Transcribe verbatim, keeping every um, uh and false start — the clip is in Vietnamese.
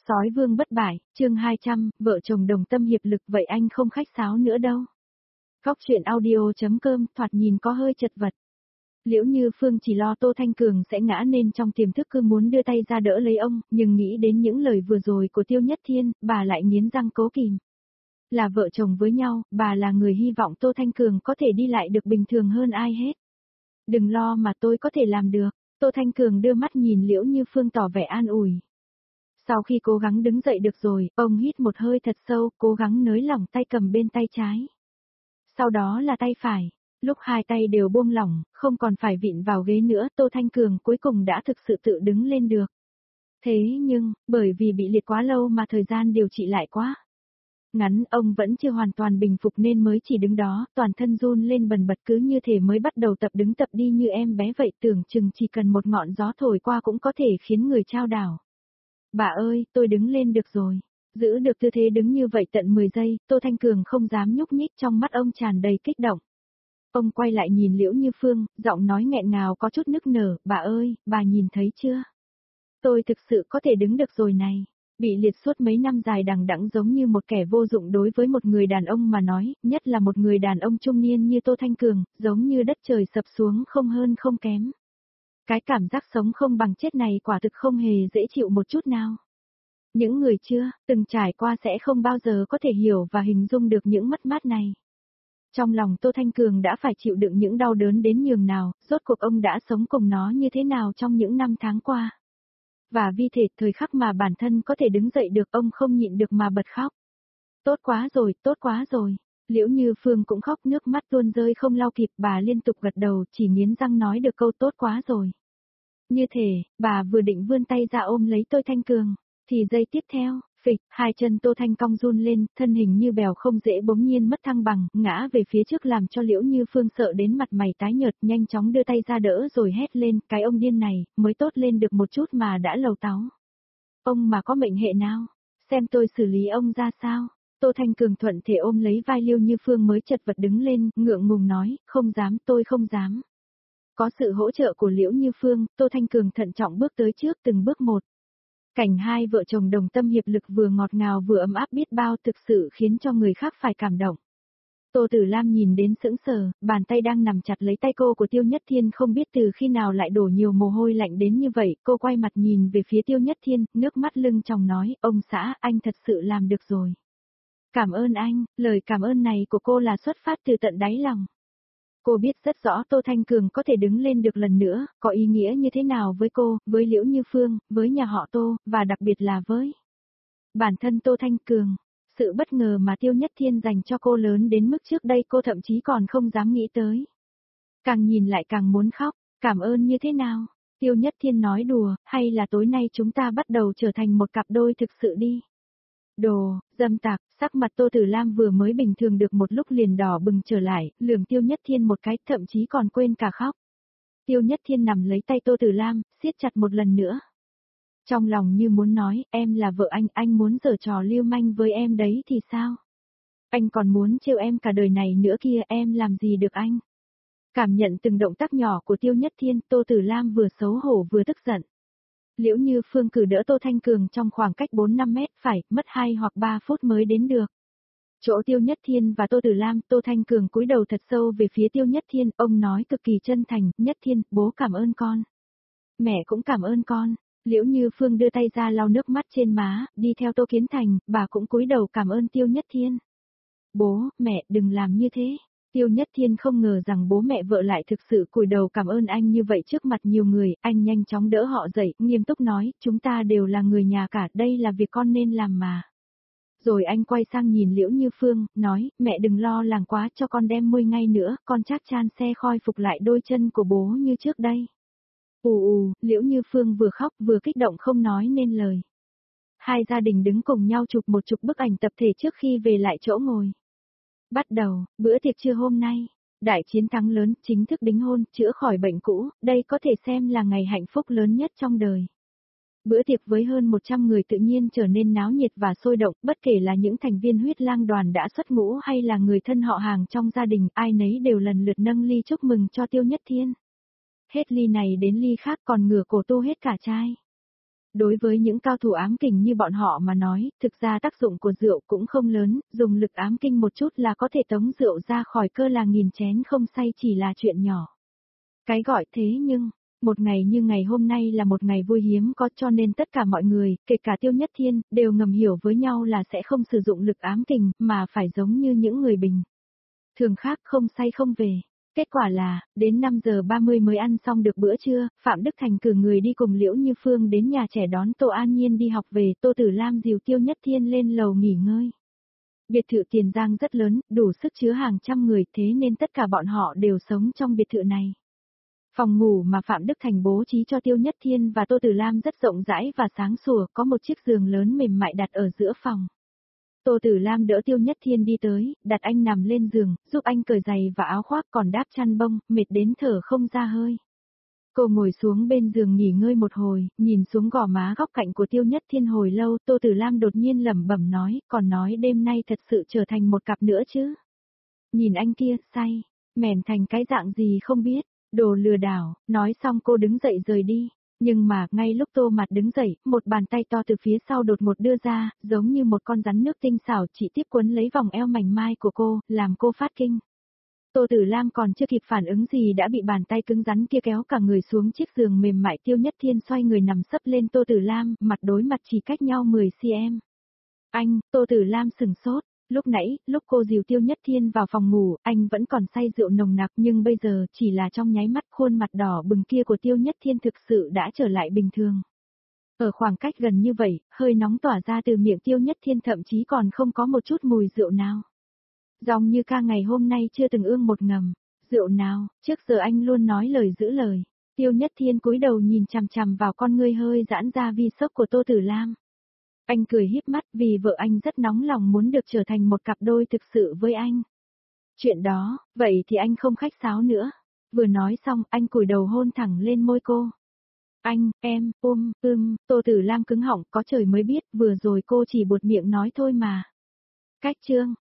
Sói vương bất bại, chương hai trăm, vợ chồng đồng tâm hiệp lực vậy anh không khách sáo nữa đâu. Góc chuyện audio.com thoạt nhìn có hơi chật vật. Liễu Như Phương chỉ lo Tô Thanh Cường sẽ ngã nên trong tiềm thức cứ muốn đưa tay ra đỡ lấy ông, nhưng nghĩ đến những lời vừa rồi của Tiêu Nhất Thiên, bà lại nghiến răng cố kìm. Là vợ chồng với nhau, bà là người hy vọng Tô Thanh Cường có thể đi lại được bình thường hơn ai hết. Đừng lo mà tôi có thể làm được, Tô Thanh Cường đưa mắt nhìn Liễu Như Phương tỏ vẻ an ủi. Sau khi cố gắng đứng dậy được rồi, ông hít một hơi thật sâu, cố gắng nới lỏng tay cầm bên tay trái. Sau đó là tay phải. Lúc hai tay đều buông lỏng, không còn phải vịn vào ghế nữa, Tô Thanh Cường cuối cùng đã thực sự tự đứng lên được. Thế nhưng, bởi vì bị liệt quá lâu mà thời gian điều trị lại quá ngắn, ông vẫn chưa hoàn toàn bình phục nên mới chỉ đứng đó, toàn thân run lên bần bật cứ như thể mới bắt đầu tập đứng tập đi như em bé vậy, tưởng chừng chỉ cần một ngọn gió thổi qua cũng có thể khiến người chao đảo. Bà ơi, tôi đứng lên được rồi. Giữ được tư thế đứng như vậy tận mười giây, Tô Thanh Cường không dám nhúc nhích, trong mắt ông tràn đầy kích động. Ông quay lại nhìn Liễu Như Phương, giọng nói nghẹn ngào có chút nức nở, bà ơi, bà nhìn thấy chưa? Tôi thực sự có thể đứng được rồi này. Bị liệt suốt mấy năm dài đằng đẵng giống như một kẻ vô dụng đối với một người đàn ông mà nói, nhất là một người đàn ông trung niên như Tô Thanh Cường, giống như đất trời sập xuống không hơn không kém. Cái cảm giác sống không bằng chết này quả thực không hề dễ chịu một chút nào. Những người chưa từng trải qua sẽ không bao giờ có thể hiểu và hình dung được những mất mát này. Trong lòng Tô Thanh Cường đã phải chịu đựng những đau đớn đến nhường nào, rốt cuộc ông đã sống cùng nó như thế nào trong những năm tháng qua. Và vì thế thời khắc mà bản thân có thể đứng dậy được, ông không nhịn được mà bật khóc. Tốt quá rồi, tốt quá rồi. Liễu Như Phương cũng khóc, nước mắt tuôn rơi không lau kịp, bà liên tục gật đầu, chỉ nghiến răng nói được câu tốt quá rồi. Như thể, bà vừa định vươn tay ra ôm lấy Tô Thanh Cường, thì giây tiếp theo, phịch, hai chân Tô Thanh cong run lên, thân hình như bèo không dễ bỗng nhiên mất thăng bằng, ngã về phía trước làm cho Liễu Như Phương sợ đến mặt mày tái nhợt, nhanh chóng đưa tay ra đỡ rồi hét lên, cái ông điên này, mới tốt lên được một chút mà đã lầu táu. Ông mà có mệnh hệ nào, xem tôi xử lý ông ra sao. Tô Thanh Cường thuận thể ôm lấy vai Liễu Như Phương mới chật vật đứng lên, ngượng ngùng nói, không dám, tôi không dám. Có sự hỗ trợ của Liễu Như Phương, Tô Thanh Cường thận trọng bước tới trước từng bước một. Cảnh hai vợ chồng đồng tâm hiệp lực vừa ngọt ngào vừa ấm áp biết bao, thực sự khiến cho người khác phải cảm động. Tô Tử Lam nhìn đến sững sờ, bàn tay đang nằm chặt lấy tay cô của Tiêu Nhất Thiên không biết từ khi nào lại đổ nhiều mồ hôi lạnh đến như vậy, cô quay mặt nhìn về phía Tiêu Nhất Thiên, nước mắt lưng tròng nói, ông xã, anh thật sự làm được rồi. Cảm ơn anh, lời cảm ơn này của cô là xuất phát từ tận đáy lòng. Cô biết rất rõ Tô Thanh Cường có thể đứng lên được lần nữa, có ý nghĩa như thế nào với cô, với Liễu Như Phương, với nhà họ Tô, và đặc biệt là với bản thân Tô Thanh Cường. Sự bất ngờ mà Tiêu Nhất Thiên dành cho cô lớn đến mức trước đây cô thậm chí còn không dám nghĩ tới. Càng nhìn lại càng muốn khóc, cảm ơn như thế nào? Tiêu Nhất Thiên nói đùa, hay là tối nay chúng ta bắt đầu trở thành một cặp đôi thực sự đi? Đồ, dâm tặc, sắc mặt Tô Tử Lam vừa mới bình thường được một lúc liền đỏ bừng trở lại, lườm Tiêu Nhất Thiên một cái, thậm chí còn quên cả khóc. Tiêu Nhất Thiên nằm lấy tay Tô Tử Lam, siết chặt một lần nữa. Trong lòng như muốn nói, em là vợ anh, anh muốn giở trò lưu manh với em đấy thì sao? Anh còn muốn trêu em cả đời này nữa kia, em làm gì được anh? Cảm nhận từng động tác nhỏ của Tiêu Nhất Thiên, Tô Tử Lam vừa xấu hổ vừa tức giận. Liễu Như Phương cử đỡ Tô Thanh Cường trong khoảng cách bốn năm mét, phải mất hai hoặc ba phút mới đến được. Chỗ Tiêu Nhất Thiên và Tô Tử Lam, Tô Thanh Cường cúi đầu thật sâu về phía Tiêu Nhất Thiên, ông nói cực kỳ chân thành, Nhất Thiên, bố cảm ơn con. Mẹ cũng cảm ơn con. Liễu Như Phương đưa tay ra lau nước mắt trên má, đi theo Tô Kiến Thành, bà cũng cúi đầu cảm ơn Tiêu Nhất Thiên. Bố, mẹ, đừng làm như thế. Tiêu Nhất Thiên không ngờ rằng bố mẹ vợ lại thực sự cúi đầu cảm ơn anh như vậy trước mặt nhiều người, anh nhanh chóng đỡ họ dậy, nghiêm túc nói, chúng ta đều là người nhà cả, đây là việc con nên làm mà. Rồi anh quay sang nhìn Liễu Như Phương, nói, mẹ đừng lo lắng quá, cho con đem muôi ngay nữa, con chắc chan xe khôi phục lại đôi chân của bố như trước đây. Ù ù, Liễu Như Phương vừa khóc vừa kích động không nói nên lời. Hai gia đình đứng cùng nhau chụp một chục bức ảnh tập thể trước khi về lại chỗ ngồi. Bắt đầu, bữa tiệc trưa hôm nay, đại chiến thắng lớn, chính thức đính hôn, chữa khỏi bệnh cũ, đây có thể xem là ngày hạnh phúc lớn nhất trong đời. Bữa tiệc với hơn một trăm người tự nhiên trở nên náo nhiệt và sôi động, bất kể là những thành viên huyết lang đoàn đã xuất ngũ hay là người thân họ hàng trong gia đình, ai nấy đều lần lượt nâng ly chúc mừng cho Tiêu Nhất Thiên. Hết ly này đến ly khác còn ngửa cổ tu hết cả chai. Đối với những cao thủ ám kình như bọn họ mà nói, thực ra tác dụng của rượu cũng không lớn, dùng lực ám kinh một chút là có thể tống rượu ra khỏi cơ là nghìn chén không say chỉ là chuyện nhỏ. Cái gọi thế nhưng, một ngày như ngày hôm nay là một ngày vui hiếm có cho nên tất cả mọi người, kể cả Tiêu Nhất Thiên, đều ngầm hiểu với nhau là sẽ không sử dụng lực ám kình, mà phải giống như những người bình thường khác không say không về. Kết quả là, đến năm giờ ba mươi mới ăn xong được bữa trưa, Phạm Đức Thành cử người đi cùng Liễu Như Phương đến nhà trẻ đón Tô An Nhiên đi học về, Tô Tử Lam dìu Tiêu Nhất Thiên lên lầu nghỉ ngơi. Biệt thự Tiền Giang rất lớn, đủ sức chứa hàng trăm người, thế nên tất cả bọn họ đều sống trong biệt thự này. Phòng ngủ mà Phạm Đức Thành bố trí cho Tiêu Nhất Thiên và Tô Tử Lam rất rộng rãi và sáng sủa, có một chiếc giường lớn mềm mại đặt ở giữa phòng. Tô Tử Lam đỡ Tiêu Nhất Thiên đi tới, đặt anh nằm lên giường, giúp anh cởi giày và áo khoác còn đáp chăn bông, mệt đến thở không ra hơi. Cô ngồi xuống bên giường nghỉ ngơi một hồi, nhìn xuống gò má góc cạnh của Tiêu Nhất Thiên hồi lâu, Tô Tử Lam đột nhiên lẩm bẩm nói, còn nói đêm nay thật sự trở thành một cặp nữa chứ. Nhìn anh kia, say, mèn thành cái dạng gì không biết, đồ lừa đảo, nói xong cô đứng dậy rời đi. Nhưng mà, ngay lúc Tô Mạt đứng dậy, một bàn tay to từ phía sau đột ngột đưa ra, giống như một con rắn nước tinh xảo chỉ tiếp quấn lấy vòng eo mảnh mai của cô, làm cô phát kinh. Tô Tử Lam còn chưa kịp phản ứng gì đã bị bàn tay cứng rắn kia kéo cả người xuống chiếc giường mềm mại. Tiêu Nhất Thiên xoay người nằm sấp lên Tô Tử Lam, mặt đối mặt chỉ cách nhau mười xăng-ti-mét. Anh, Tô Tử Lam sừng sốt. Lúc nãy, lúc cô dìu Tiêu Nhất Thiên vào phòng ngủ, anh vẫn còn say rượu nồng nặc nhưng bây giờ chỉ là trong nháy mắt khuôn mặt đỏ bừng kia của Tiêu Nhất Thiên thực sự đã trở lại bình thường. Ở khoảng cách gần như vậy, hơi nóng tỏa ra từ miệng Tiêu Nhất Thiên thậm chí còn không có một chút mùi rượu nào. Dòng như ca ngày hôm nay chưa từng ương một ngầm. Rượu nào, trước giờ anh luôn nói lời giữ lời. Tiêu Nhất Thiên cúi đầu nhìn chằm chằm vào con ngươi hơi giãn ra vì sốc của Tô Tử Lam. Anh cười híp mắt vì vợ anh rất nóng lòng muốn được trở thành một cặp đôi thực sự với anh. Chuyện đó, vậy thì anh không khách sáo nữa. Vừa nói xong, anh cúi đầu hôn thẳng lên môi cô. Anh, em, ôm, ưm, Tô Tử Lam cứng họng, có trời mới biết, vừa rồi cô chỉ buột miệng nói thôi mà. Cách chương.